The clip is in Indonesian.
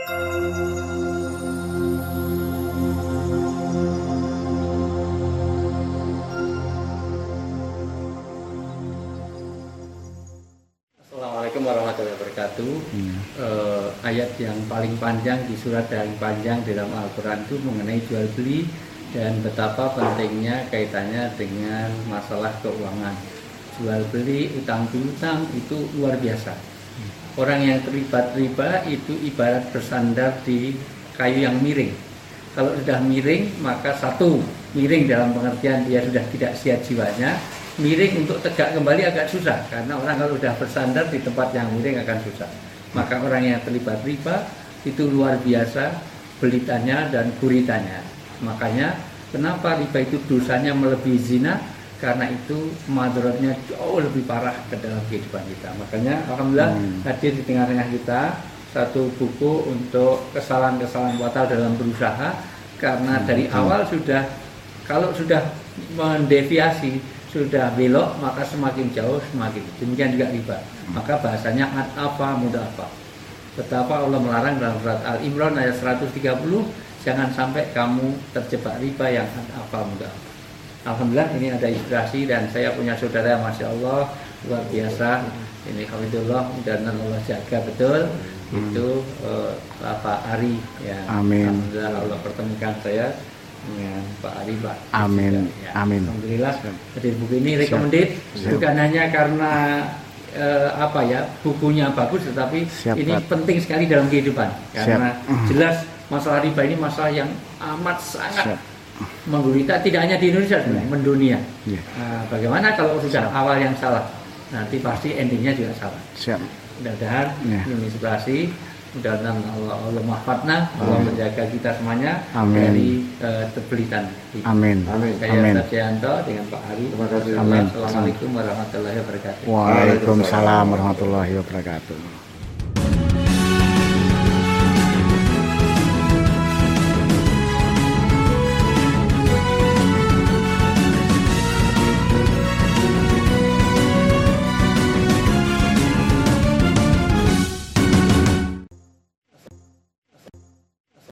Assalamualaikum warahmatullahi wabarakatuh. Ayat yang paling panjang di surat yang panjang dalam Al-Quran itu mengenai jual beli dan betapa pentingnya kaitannya dengan masalah keuangan. Jual beli, utang piutang itu luar biasa. Orang yang terlibat riba itu ibarat bersandar di kayu yang miring. Kalau sudah miring, maka satu, miring dalam pengertian dia sudah tidak sihat jiwanya. Miring untuk tegak kembali agak susah, karena orang kalau sudah bersandar di tempat yang miring akan susah. Maka orang yang terlibat riba itu luar biasa belitanya dan guritanya. Makanya kenapa riba itu dosanya melebihi zina? Karena itu madaratnya jauh lebih parah ke dalam kehidupan kita. Makanya alhamdulillah hadir di tengah-tengah kita satu buku untuk kesalahan-kesalahan fatal dalam berusaha. Karena dari awal sudah, kalau sudah mendeviasi, sudah belok, maka semakin jauh semakin. Demikian juga riba. Maka bahasanya apa mudah apa. Betapa Allah melarang dalam surat Al-Imran ayat 130, jangan sampai kamu terjebak riba yang apa mudah apa. Alhamdulillah ini ada inspirasi dan saya punya saudara Masya Allah luar biasa. Ini alhamdulillah dan Allah jaga betul. Itu Pak Ari ya. Amin. Alhamdulillah Allah pertemukan saya dengan Pak Ari Pak. Amin. Ya. Amin. Alhamdulillah hadir buku ini recommended bukan hanya karena bukunya bagus, tetapi ini penting sekali dalam kehidupan karena jelas masalah riba ini masalah yang amat sangat menggurita, tidak hanya di Indonesia sebenarnya, mendunia. Bagaimana kalau sudah awal yang salah, nanti pasti endingnya juga salah. Mudah-mudahan ini inspirasi, mudah-mudahan Allah mahfatna, Allah menjaga kita semuanya dari terbelitan. Amin. Saya Sarjanto dengan Pak Ari. Amin. Assalamualaikum warahmatullahi wabarakatuh. Waalaikumsalam warahmatullahi wabarakatuh.